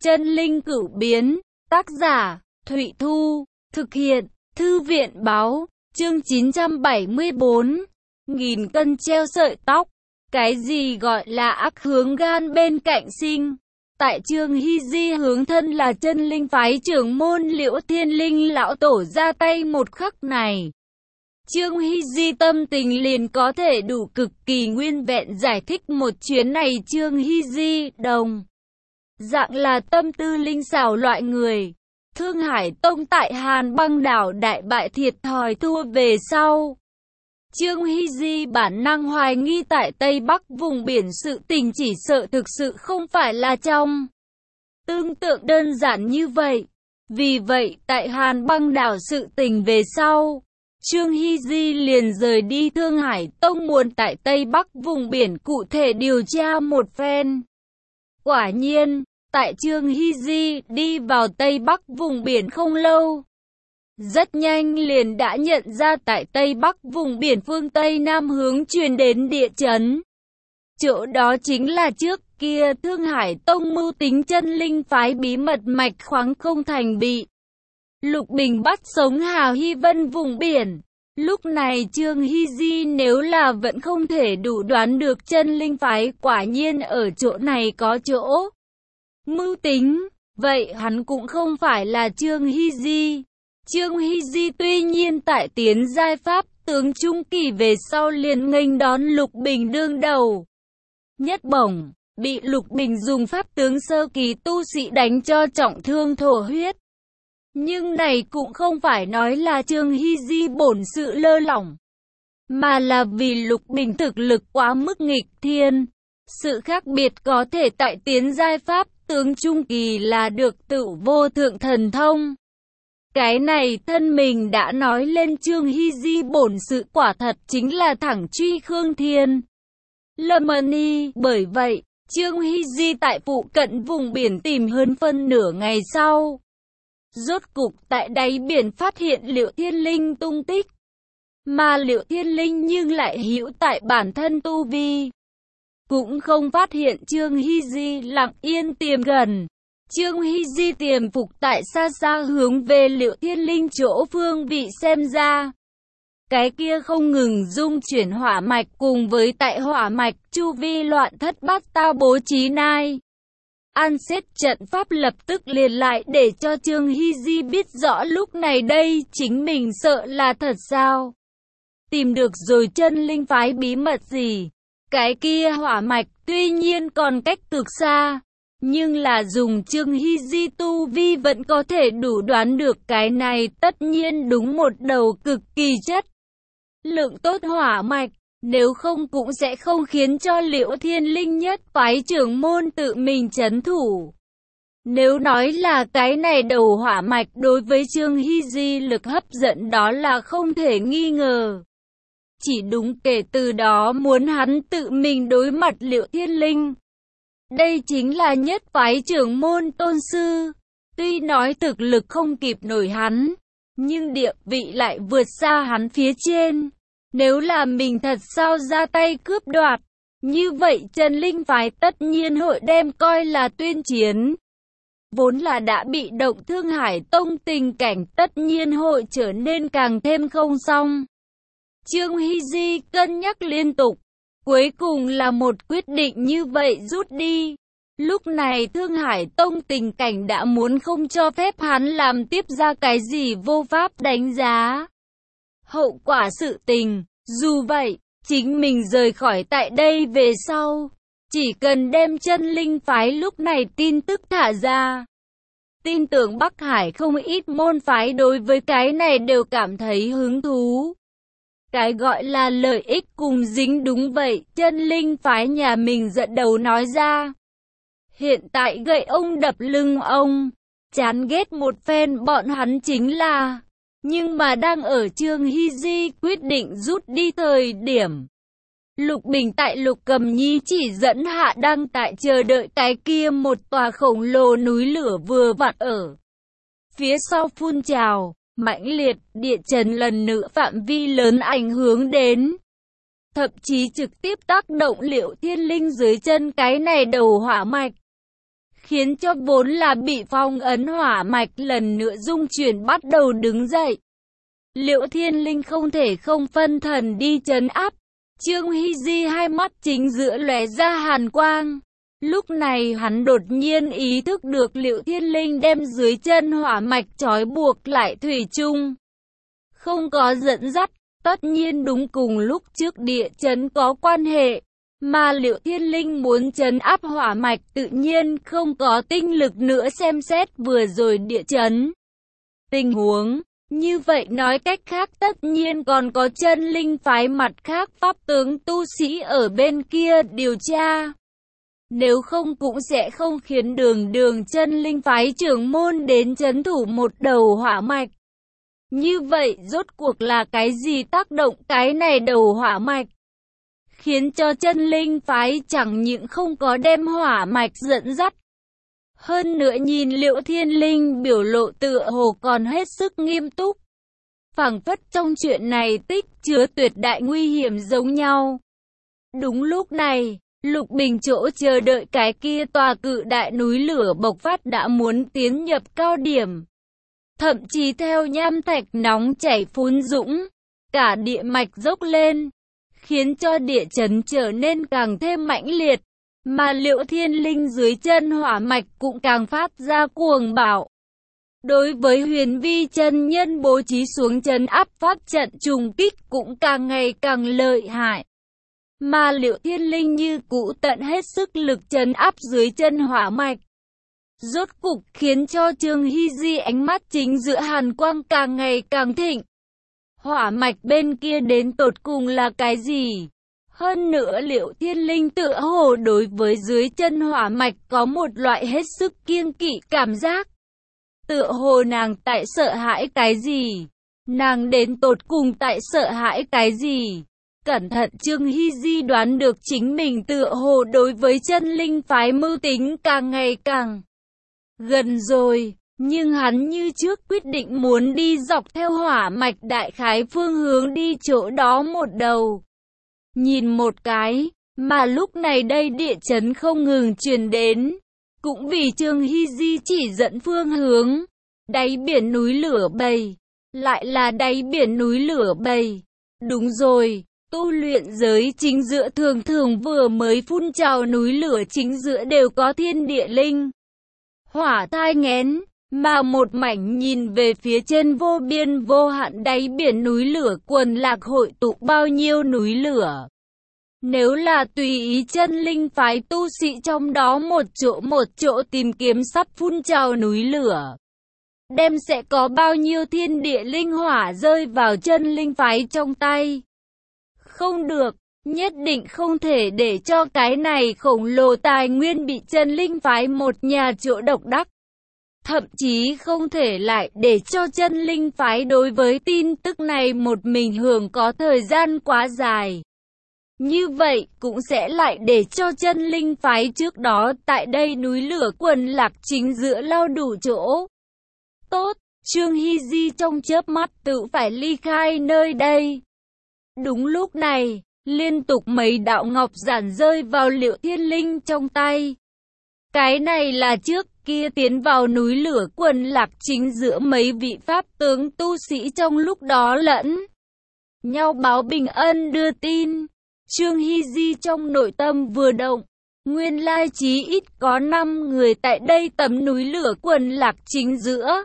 Chân linh cửu biến, tác giả, Thụy Thu, thực hiện, Thư viện báo, chương 974, nghìn cân treo sợi tóc. Cái gì gọi là ác hướng gan bên cạnh sinh? Tại Trương Hy Di hướng thân là chân linh phái trưởng môn Liễu Thiên Linh lão tổ ra tay một khắc này, Trương Hy Di tâm tình liền có thể đủ cực kỳ nguyên vẹn giải thích một chuyến này. Trương Hy Di đồng dạng là tâm tư linh xảo loại người. Thương Hải Tông tại Hàn Băng đảo đại bại thiệt thòi thua về sau, Trương Hy Di bản năng hoài nghi tại Tây Bắc vùng biển sự tình chỉ sợ thực sự không phải là trong tưởng tượng đơn giản như vậy. Vì vậy tại Hàn Băng đảo sự tình về sau, Trương Hy Di liền rời đi Thương Hải Tông muốn tại Tây Bắc vùng biển cụ thể điều tra một phen. Quả nhiên, tại Trương Hy Di đi vào Tây Bắc vùng biển không lâu, rất nhanh liền đã nhận ra tại Tây Bắc vùng biển phương Tây Nam hướng truyền đến địa chấn. Chỗ đó chính là trước kia Thương Hải Tông mưu tính chân linh phái bí mật mạch khoáng không thành bị Lục Bình bắt sống Hào Hy Vân vùng biển. Lúc này Trương Hy Di nếu là vẫn không thể đủ đoán được chân linh phái quả nhiên ở chỗ này có chỗ mưu tính, vậy hắn cũng không phải là Trương Hy Di. Trương Hy Di tuy nhiên tại tiến giai pháp tướng trung kỳ về sau liền nghênh đón Lục Bình đương đầu nhất bổng, bị Lục Bình dùng pháp tướng sơ kỳ tu sĩ đánh cho trọng thương thổ huyết. Nhưng này cũng không phải nói là Trương Hy Di bổn sự lơ lỏng, mà là vì Lục Bình thực lực quá mức nghịch thiên. Sự khác biệt có thể tại tiến giai pháp tướng trung kỳ là được tự vô thượng thần thông. Cái này thân mình đã nói lên Trương Hy Di bổn sự quả thật chính là thẳng truy Khương Thiên Lâm Ni. Bởi vậy, Trương Hy Di tại phụ cận vùng biển tìm hơn phân nửa ngày sau, rốt cục tại đáy biển phát hiện Liễu Thiên Linh tung tích. Mà Liễu Thiên Linh nhưng lại hữu tại bản thân tu vi, cũng không phát hiện Trương Hy Di lặng yên tiềm gần. Trương Hy Di tiềm phục tại xa xa hướng về Liễu Thiên Linh chỗ phương vị xem ra. Cái kia không ngừng dung chuyển hỏa mạch cùng với tại hỏa mạch chu vi loạn thất bát tao bố trí nai an xếp trận pháp lập tức liền lại để cho Trương Hy Di biết rõ lúc này đây chính mình sợ là thật sao. Tìm được rồi chân linh phái bí mật gì. Cái kia hỏa mạch tuy nhiên còn cách cực xa, nhưng là dùng Trương Hy Di tu vi vẫn có thể đủ đoán được cái này tất nhiên đúng một đầu cực kỳ chất lượng tốt hỏa mạch. Nếu không cũng sẽ không khiến cho Liễu Thiên Linh nhất phái trưởng môn tự mình trấn thủ. Nếu nói là cái này đầu hỏa mạch đối với Trương Hy Di lực hấp dẫn đó là không thể nghi ngờ. Chỉ đúng kể từ đó muốn hắn tự mình đối mặt Liễu Thiên Linh. Đây chính là nhất phái trưởng môn tôn sư. Tuy nói thực lực không kịp nổi hắn, nhưng địa vị lại vượt xa hắn phía trên. Nếu là mình thật sao ra tay cướp đoạt, như vậy chân linh phái tất nhiên hội đem coi là tuyên chiến. Vốn là đã bị động Thương Hải Tông tình cảnh tất nhiên hội trở nên càng thêm không xong. Trương Hy Di cân nhắc liên tục, cuối cùng là một quyết định như vậy rút đi. Lúc này Thương Hải Tông tình cảnh đã muốn không cho phép hắn làm tiếp ra cái gì vô pháp đánh giá hậu quả sự tình. Dù vậy, chính mình rời khỏi tại đây về sau, chỉ cần đem chân linh phái lúc này tin tức thả ra, tin tưởng Bắc Hải không ít môn phái đối với cái này đều cảm thấy hứng thú. Cái gọi là lợi ích cùng dính đúng vậy, chân linh phái nhà mình dẫn đầu nói ra. Hiện tại gậy ông đập lưng ông, chán ghét một phen bọn hắn chính là. Nhưng mà đang ở Trương Hy Di quyết định rút đi thời điểm, Lục Bình tại Lục Cầm Nhi chỉ dẫn hạ đang tại chờ đợi cái kia một tòa khổng lồ núi lửa vừa vặn ở phía sau phun trào, mãnh liệt địa chấn lần nữa phạm vi lớn ảnh hưởng đến, thậm chí trực tiếp tác động Liễu Thiên Linh dưới chân cái này đầu hỏa mạch. khiến cho vốn là bị phong ấn hỏa mạch lần nữa dung chuyển bắt đầu đứng dậy. Liễu Thiên Linh không thể không phân thần đi trấn áp. Trương Hy Di hai mắt chính giữa lóe ra hàn quang. Lúc này hắn đột nhiên ý thức được Liễu Thiên Linh đem dưới chân hỏa mạch trói buộc lại thủy chung. Không có dẫn dắt, tất nhiên đúng cùng lúc trước địa chấn có quan hệ. Mà Liễu Thiên Linh muốn trấn áp hỏa mạch tự nhiên không có tinh lực nữa xem xét vừa rồi địa chấn. Tình huống, như vậy nói cách khác tất nhiên còn có chân linh phái mặt khác pháp tướng tu sĩ ở bên kia điều tra. Nếu không cũng sẽ không khiến đường chân linh phái trưởng môn đến trấn thủ một đầu hỏa mạch. Như vậy rốt cuộc là cái gì tác động cái này đầu hỏa mạch? Khiến cho chân linh phái chẳng những không có đem hỏa mạch dẫn dắt. Hơn nữa nhìn Liễu Thiên Linh biểu lộ tựa hồ còn hết sức nghiêm túc. Phảng phất trong chuyện này tích chứa tuyệt đại nguy hiểm giống nhau. Đúng lúc này, Lục Bình chỗ chờ đợi cái kia tòa cự đại núi lửa bộc phát đã muốn tiến nhập cao điểm. Thậm chí theo nham thạch nóng chảy phun dũng, cả địa mạch dốc lên, khiến cho địa chấn trở nên càng thêm mãnh liệt, mà Liễu Thiên Linh dưới chân hỏa mạch cũng càng phát ra cuồng bạo. Đối với Huyền Vi chân nhân bố trí xuống trấn áp pháp trận trùng kích cũng càng ngày càng lợi hại. Mà Liễu Thiên Linh như cũ tận hết sức lực trấn áp dưới chân hỏa mạch. Rốt cục khiến cho Trương Hy Di ánh mắt chính giữa hàn quang càng ngày càng thịnh. Hỏa mạch bên kia đến tột cùng là cái gì? Hơn nữa Liễu Thiên Linh tựa hồ đối với dưới chân hỏa mạch có một loại hết sức kiêng kỵ cảm giác. Tựa hồ nàng tại sợ hãi cái gì? Nàng đến tột cùng tại sợ hãi cái gì? Cẩn thận Trương Hy Di đoán được chính mình tựa hồ đối với chân linh phái mưu tính càng ngày càng gần rồi. Nhưng hắn như trước quyết định muốn đi dọc theo hỏa mạch đại khái phương hướng đi chỗ đó một đầu. Nhìn một cái, mà lúc này đây địa chấn không ngừng truyền đến. Cũng vì Trương Hy Di chỉ dẫn phương hướng. Đáy biển núi lửa bầy. Lại là đáy biển núi lửa bầy. Đúng rồi, tu luyện giới chính giữa thường thường vừa mới phun trào núi lửa chính giữa đều có thiên địa linh. Hỏa thai nghén. Mà một mảnh nhìn về phía trên vô biên vô hạn đáy biển núi lửa quần lạc hội tụ bao nhiêu núi lửa. Nếu là tùy ý chân linh phái tu sĩ trong đó một chỗ tìm kiếm sắp phun trào núi lửa, đem sẽ có bao nhiêu thiên địa linh hỏa rơi vào chân linh phái trong tay. Không được, nhất định không thể để cho cái này khổng lồ tài nguyên bị chân linh phái một nhà chỗ độc đắc. Thậm chí không thể lại để cho chân linh phái đối với tin tức này một mình hưởng có thời gian quá dài. Như vậy cũng sẽ lại để cho chân linh phái trước đó tại đây núi lửa quần lạc chính giữa lao đủ chỗ. Tốt, Trương Hy Di trong chớp mắt tự phải ly khai nơi đây. Đúng lúc này, liên tục mấy đạo ngọc giản rơi vào Liễu Thiên Linh trong tay. Cái này là trước kia tiến vào núi lửa quần lạc chính giữa mấy vị pháp tướng tu sĩ trong lúc đó lẫn nhau báo bình ân đưa tin. Trương Hy Di trong nội tâm vừa động, nguyên lai chí ít có 5 người tại đây tấm núi lửa quần lạc chính giữa.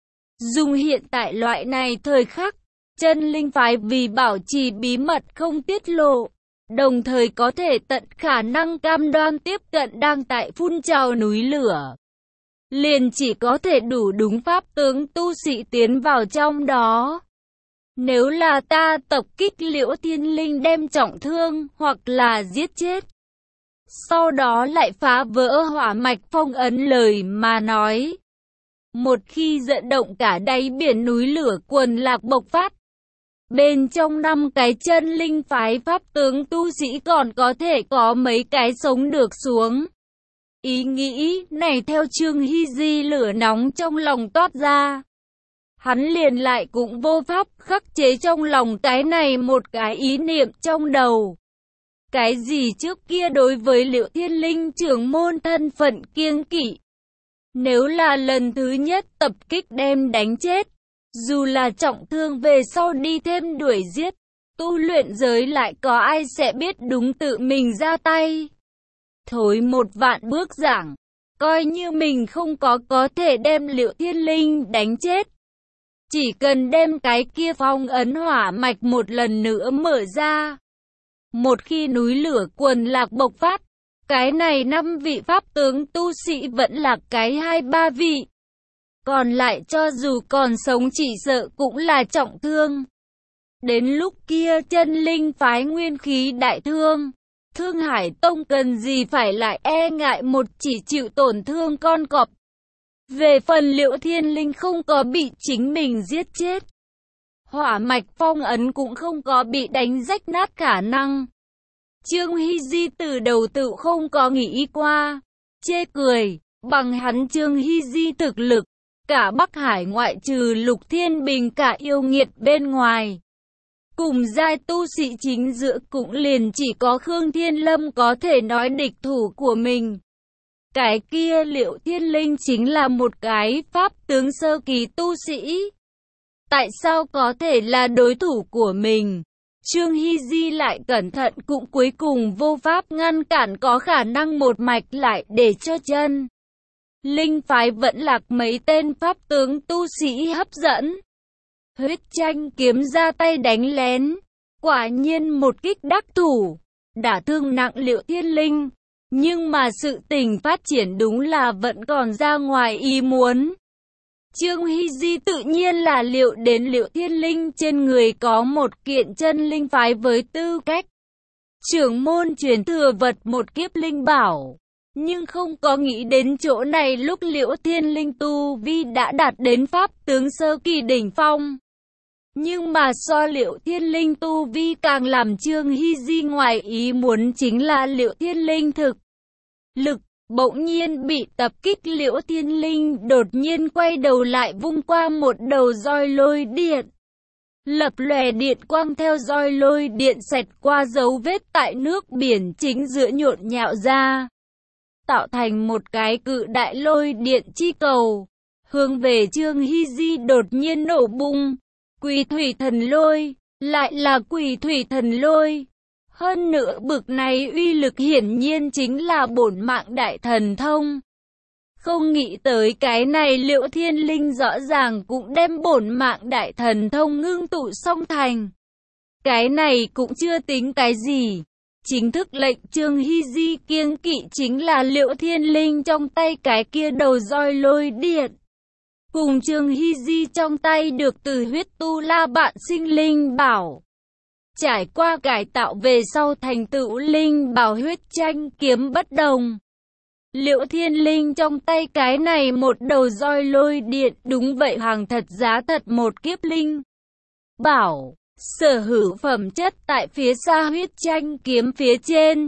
Dùng hiện tại loại này thời khắc, chân linh phái vì bảo trì bí mật không tiết lộ, đồng thời có thể tận khả năng cam đoan tiếp cận đang tại phun trào núi lửa. Liền chỉ có thể đủ đúng pháp tướng tu sĩ tiến vào trong đó. Nếu là ta tập kích Liễu Thiên Linh đem trọng thương hoặc là giết chết, sau đó lại phá vỡ hỏa mạch phong ấn lời mà nói. Một khi dẫn động cả đáy biển núi lửa quần lạc bộc phát, bên trong 5 cái chân linh phái pháp tướng tu sĩ còn có thể có mấy cái sống được xuống. Ý nghĩ này theo Trương Hy Di lửa nóng trong lòng toát ra. Hắn liền lại cũng vô pháp khắc chế trong lòng cái này một cái ý niệm trong đầu. Cái gì trước kia đối với Liễu Thiên Linh trưởng môn thân phận kiêng kỵ, Nếu là lần thứ nhất tập kích đem đánh chết, dù là trọng thương về sau đi thêm đuổi giết, tu luyện giới lại có ai sẽ biết đúng tự mình ra tay. Thối 1.000 bước giảng, coi như mình không có thể đem Liệu Thiên Linh đánh chết. Chỉ cần đem cái kia phong ấn hỏa mạch một lần nữa mở ra. Một khi núi lửa quần lạc bộc phát, cái này 5 vị pháp tướng tu sĩ vẫn là cái 2-3 vị. Còn lại cho dù còn sống chỉ sợ cũng là trọng thương. Đến lúc kia chân linh phái nguyên khí đại thương. Thương Hải Tông cần gì phải lại e ngại một chỉ chịu tổn thương con cọp. Về phần Liệu Thiên Linh không có bị chính mình giết chết. Hỏa mạch phong ấn cũng không có bị đánh rách nát khả năng. Trương Hy Di từ đầu tự không có nghĩ qua. Chê cười, bằng hắn Trương Hy Di thực lực. Cả Bắc Hải ngoại trừ Lục Thiên Bình cả yêu nghiệt bên ngoài. Cùng giai tu sĩ chính giữa cũng liền chỉ có Khương Thiên Lâm có thể nói địch thủ của mình. Cái kia Liệu Thiên Linh chính là một cái pháp tướng sơ kỳ tu sĩ. Tại sao có thể là đối thủ của mình? Trương Hy Di lại cẩn thận cũng cuối cùng vô pháp ngăn cản có khả năng một mạch lại để cho chân linh phái vẫn lạc mấy tên pháp tướng tu sĩ hấp dẫn. Huyết Tranh kiếm ra tay đánh lén, quả nhiên một kích đắc thủ, đả thương nặng Liệu Thiên Linh. Nhưng mà sự tình phát triển đúng là vẫn còn ra ngoài ý muốn. Trương Hy Di tự nhiên là liệu đến Liệu Thiên Linh trên người có một kiện chân linh phái với tư cách trưởng môn truyền thừa vật một kiếp linh bảo. Nhưng không có nghĩ đến chỗ này lúc Liệu Thiên Linh tu vi đã đạt đến pháp tướng sơ kỳ đỉnh phong. Nhưng mà so Liệu Thiên Linh tu vi càng làm Trương Hy Di ngoài ý muốn chính là Liệu Thiên Linh thực lực. Bỗng nhiên bị tập kích Liễu Thiên Linh đột nhiên quay đầu lại vung qua một đầu roi lôi điện. Lập lòe điện quang theo roi lôi điện xẹt qua dấu vết tại nước biển chính giữa nhộn nhạo ra. Tạo thành một cái cự đại lôi điện chi cầu. Hướng về Trương Hy Di đột nhiên nổ bung. Quỷ thủy thần lôi, lại là quỷ thủy thần lôi. Hơn nữa bực này uy lực hiển nhiên chính là bổn mạng đại thần thông. Không nghĩ tới cái này Liễu Thiên Linh rõ ràng cũng đem bổn mạng đại thần thông ngưng tụ song thành. Cái này cũng chưa tính cái gì. Chính thức lệnh Trương Hy Di kiêng kỵ chính là Liễu Thiên Linh trong tay cái kia đầu roi lôi điện. Cùng Trương Hy Di trong tay được từ huyết tu la bạn sinh linh bảo. Trải qua cải tạo về sau thành tựu linh bảo huyết tranh kiếm bất đồng. Liễu Thiên Linh trong tay cái này một đầu roi lôi điện đúng vậy hàng thật giá thật một kiếp linh bảo. Sở hữu phẩm chất tại phía xa huyết tranh kiếm phía trên.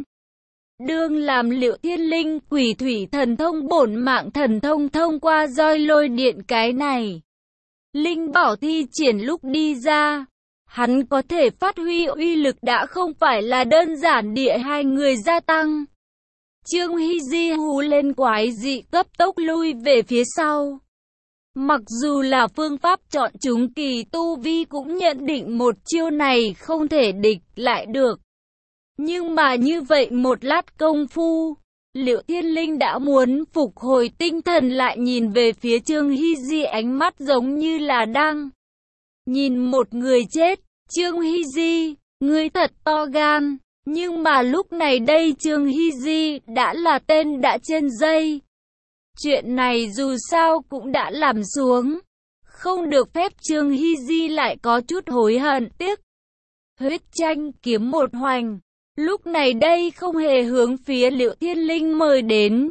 Đương làm Liễu Thiên Linh quỷ thủy thần thông bổn mạng thần thông thông qua roi lôi điện cái này. Linh bảo thi triển lúc đi ra. Hắn có thể phát huy uy lực đã không phải là đơn giản địa hai người gia tăng. Trương Hy Di hú lên quái dị cấp tốc lui về phía sau. Mặc dù là phương pháp chọn chúng kỳ tu vi cũng nhận định một chiêu này không thể địch lại được. Nhưng mà như vậy một lát công phu, Liễu Thiên Linh đã muốn phục hồi tinh thần lại nhìn về phía Trương Hy Di ánh mắt giống như là đang nhìn một người chết. Trương Hy Di, ngươi thật to gan. Nhưng mà lúc này đây Trương Hy Di đã là tên đã trên dây. Chuyện này dù sao cũng đã làm xuống. Không được phép Trương Hy Di lại có chút hối hận tiếc. Huyết tranh kiếm một hoành. Lúc này đây không hề hướng phía Liễu Thiên Linh mời đến.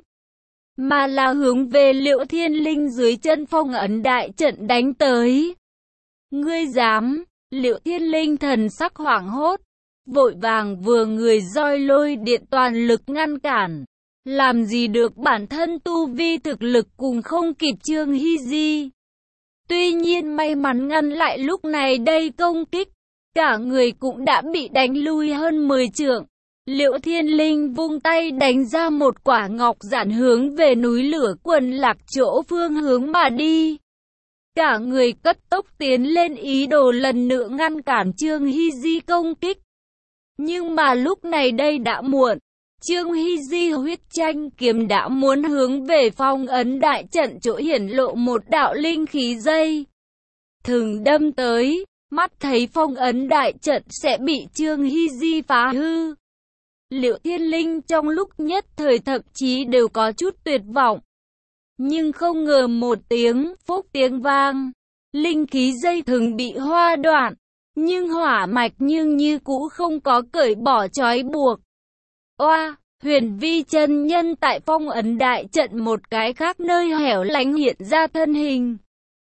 Mà là hướng về Liễu Thiên Linh dưới chân phong ấn đại trận đánh tới. Ngươi dám? Liễu Thiên Linh thần sắc hoảng hốt. Vội vàng vừa người roi lôi điện toàn lực ngăn cản. Làm gì được bản thân tu vi thực lực cùng không kịp Trương Hy Di. Tuy nhiên may mắn ngăn lại lúc này đây công kích. Cả người cũng đã bị đánh lui hơn 10 trượng. Liễu Thiên Linh vung tay đánh ra một quả ngọc giản hướng về núi lửa Quần Lạc chỗ phương hướng mà đi. Cả người cất tốc tiến lên ý đồ lần nữa ngăn cản Trương Hy Di công kích. Nhưng mà lúc này đây đã muộn. Trương Hy Di huyết tranh kiếm đã muốn hướng về phong ấn đại trận chỗ hiển lộ một đạo linh khí dây thừng đâm tới, mắt thấy phong ấn đại trận sẽ bị Trương Hy Di phá hư. Liễu Thiên Linh trong lúc nhất thời thậm chí đều có chút tuyệt vọng. Nhưng không ngờ một tiếng phốc tiếng vang, linh khí dây thừng bị hoa đoạn, nhưng hỏa mạch nhưng như cũ không có cởi bỏ trói buộc. Oa, Huyền Vi chân nhân tại phong ấn đại trận một cái khác nơi hẻo lánh hiện ra thân hình.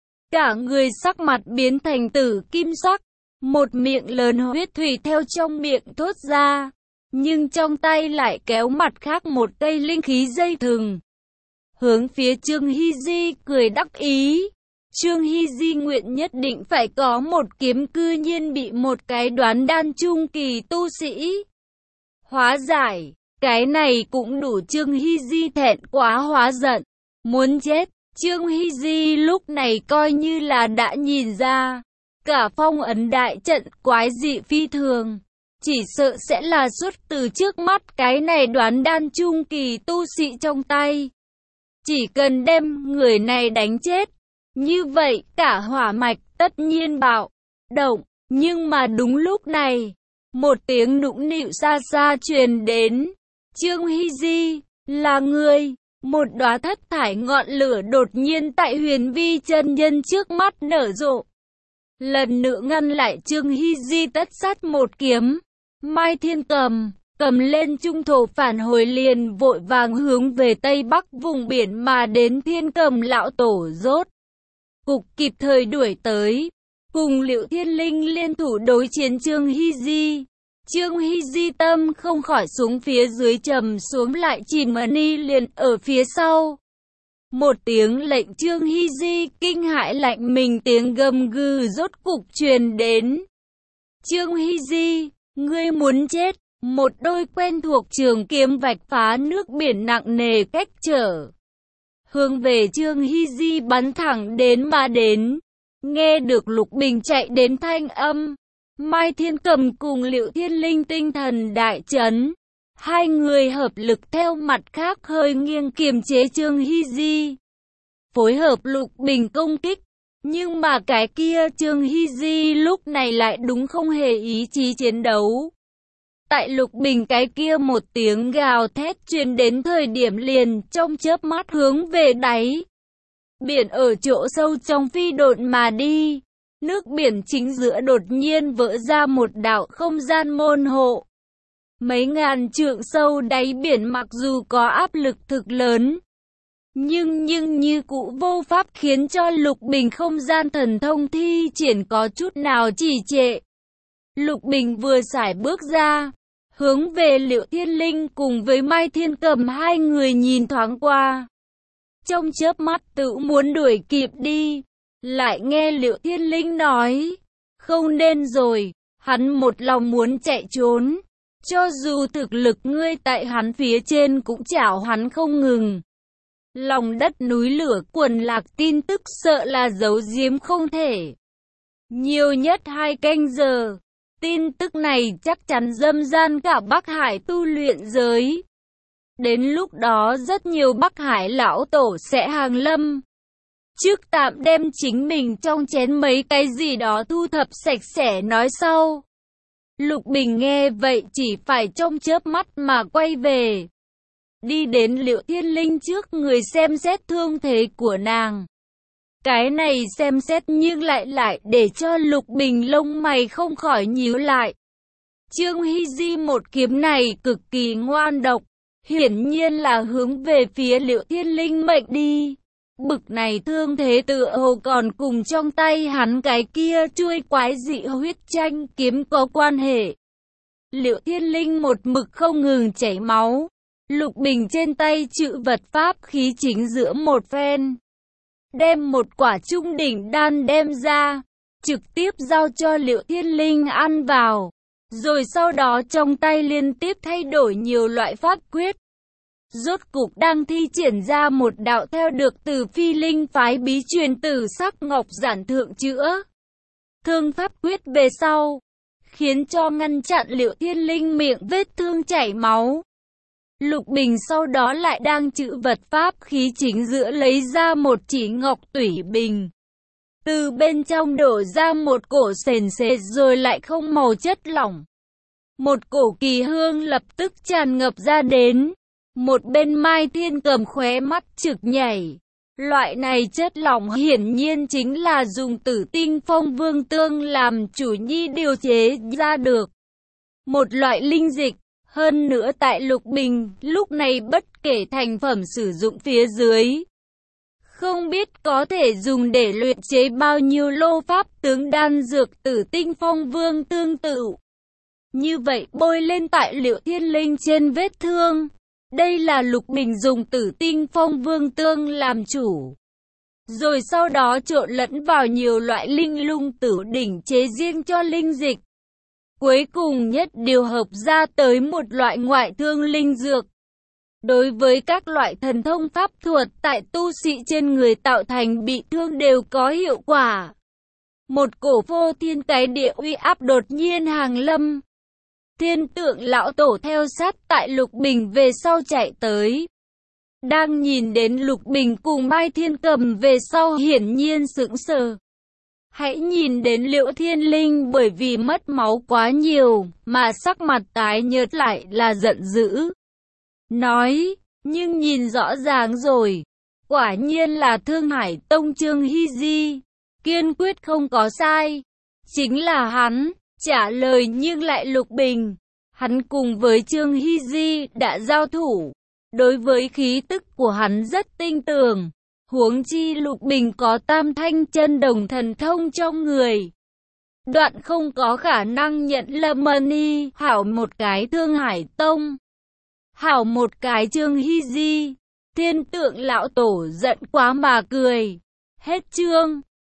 Cả người sắc mặt biến thành tử kim sắc, một miệng lớn huyết thủy theo trong miệng thốt ra, nhưng trong tay lại kéo mặt khác một cây linh khí dây thừng. Hướng phía Trương Hy Di cười đắc ý. Trương Hy Di nguyện nhất định phải có một kiếm, cư nhiên bị một cái đoán đan trung kỳ tu sĩ hóa giải. Cái này cũng đủ Trương Hy Di thẹn quá hóa giận, muốn chết. Trương Hy Di lúc này coi như là đã nhìn ra, cả phong ấn đại trận quái dị phi thường, chỉ sợ sẽ là xuất từ trước mắt cái này đoán đan trung kỳ tu sĩ trong tay. Chỉ cần đem người này đánh chết, như vậy cả hỏa mạch tất nhiên bạo động. Nhưng mà đúng lúc này, một tiếng nũng nịu xa xa truyền đến. Trương Hy Di, là người. Một đóa thất thải ngọn lửa đột nhiên tại Huyền Vi chân nhân trước mắt nở rộ. Lần nữa ngăn lại Trương Hy Di tất sát một kiếm. Mai Thiên cầm lên trung thổ phản hồi liền vội vàng hướng về tây bắc vùng biển mà đến. Thiên Cầm lão tổ rốt cục kịp thời đuổi tới, cùng Liễu Thiên Linh liên thủ đối chiến Trương Hy Di. Trương Hy Di tâm không khỏi xuống phía dưới trầm xuống, lại chìm ni liền ở phía sau. Một tiếng lệnh Trương Hy Di kinh hãi lạnh mình, tiếng gầm gừ rốt cục truyền đến. Trương Hy Di, ngươi muốn chết. Một đôi quen thuộc trường kiếm vạch phá nước biển nặng nề cách trở, hướng về Trương Hy Di bắn thẳng đến mà đến. Nghe được Lục Bình chạy đến thanh âm, Mai Thiên Cầm cùng Liễu Thiên Linh tinh thần đại chấn. Hai người hợp lực theo mặt khác hơi nghiêng kiềm chế Trương Hy Di, phối hợp Lục Bình công kích. Nhưng mà cái kia Trương Hy Di lúc này lại đúng không hề ý chí chiến đấu. Tại Lục Bình cái kia một tiếng gào thét truyền đến thời điểm liền trong chớp mắt hướng về đáy biển ở chỗ sâu trong phi độn mà đi. Nước biển chính giữa đột nhiên vỡ ra một đạo không gian môn hộ. Mấy ngàn trượng sâu đáy biển mặc dù có áp lực thực lớn, nhưng như cũ vô pháp khiến cho Lục Bình không gian thần thông thi triển có chút nào trì trệ. Lục Bình vừa sải bước ra, hướng về Liễu Thiên Linh cùng với Mai Thiên Cầm hai người nhìn thoáng qua. Trong chớp mắt tự muốn đuổi kịp đi, lại nghe Liễu Thiên Linh nói, không nên rồi. Hắn một lòng muốn chạy trốn, cho dù thực lực ngươi tại hắn phía trên cũng chảo hắn không ngừng. Lòng đất núi lửa Quần Lạc tin tức sợ là giấu giếm không thể. Nhiều nhất 2 canh giờ. Tin tức này chắc chắn dâm gian cả Bắc Hải tu luyện giới. Đến lúc đó rất nhiều Bắc Hải lão tổ sẽ hàng lâm. Trước tạm đem chính mình trong chén mấy cái gì đó thu thập sạch sẽ nói sau. Lục Bình nghe vậy chỉ phải trong chớp mắt mà quay về. Đi đến Liễu Thiên Linh trước người xem xét thương thế của nàng. Cái này xem xét nhưng lại để cho Lục Bình lông mày không khỏi nhíu lại. Trương Hy Di một kiếm này cực kỳ ngoan độc, hiển nhiên là hướng về phía Liễu Thiên Linh mệnh đi. Bực này thương thế tựa hồ còn cùng trong tay hắn cái kia chuôi quái dị huyết tranh kiếm có quan hệ. Liễu Thiên Linh một mực không ngừng chảy máu. Lục Bình trên tay chữ vật pháp khí chính giữa một phen, đem một quả trung đỉnh đan đem ra, trực tiếp giao cho Liễu Thiên Linh ăn vào. Rồi sau đó trong tay liên tiếp thay đổi nhiều loại pháp quyết. Rốt cục đang thi triển ra một đạo theo được từ Phi Linh phái bí truyền Tử Sắc Ngọc Giản Thượng chữa thương pháp quyết về sau, khiến cho ngăn chặn Liệu Thiên Linh miệng vết thương chảy máu. Lục Bình sau đó lại đang chữ vật pháp khí chính giữa lấy ra một chỉ ngọc tủy bình. Từ bên trong đổ ra một cổ sền sệt rồi lại không màu chất lỏng. Một cổ kỳ hương lập tức tràn ngập ra đến. Một bên Mai Thiên Cầm khóe mắt trực nhảy. Loại này chất lỏng hiển nhiên chính là dùng Tử Tinh Phong Vương Tương làm chủ nhi điều chế ra được. Một loại linh dịch. Hơn nữa tại Lục Bình, lúc này bất kể thành phẩm sử dụng phía dưới, không biết có thể dùng để luyện chế bao nhiêu lô pháp tướng đan dược Tử Tinh Phong Vương tương tự. Như vậy bôi lên tại Liệu Thiên Linh trên vết thương. Đây là Lục Bình dùng Tử Tinh Phong Vương tương làm chủ. Rồi sau đó trộn lẫn vào nhiều loại linh lung tử đỉnh chế riêng cho linh dịch. Cuối cùng nhất điều hợp ra tới một loại ngoại thương linh dược. Đối với các loại thần thông pháp thuật tại tu sĩ trên người tạo thành bị thương đều có hiệu quả. Một cổ vô thiên cái địa uy áp đột nhiên hàng lâm. Thiên Tượng lão tổ theo sát tại Lục Bình về sau chạy tới. Đang nhìn đến Lục Bình cùng Mai Thiên Cầm về sau hiển nhiên sững sờ. Hãy nhìn đến Liễu Thiên Linh bởi vì mất máu quá nhiều, mà sắc mặt tái nhợt lại là giận dữ. Nói, nhưng nhìn rõ ràng rồi, quả nhiên là Thương Hải Tông Trương Hy Di, kiên quyết không có sai. Chính là hắn, trả lời nhưng lại Lục Bình. Hắn cùng với Trương Hy Di đã giao thủ, đối với khí tức của hắn rất tinh tường. Huống chi Lục Bình có Tam Thanh Chân Đồng thần thông trong người. Đoạn không có khả năng nhận Lâm Mani, hảo một cái Thương Hải Tông. Hảo một cái Trương Hy Di. Thiên Tượng lão tổ giận quá mà cười. Hết chương.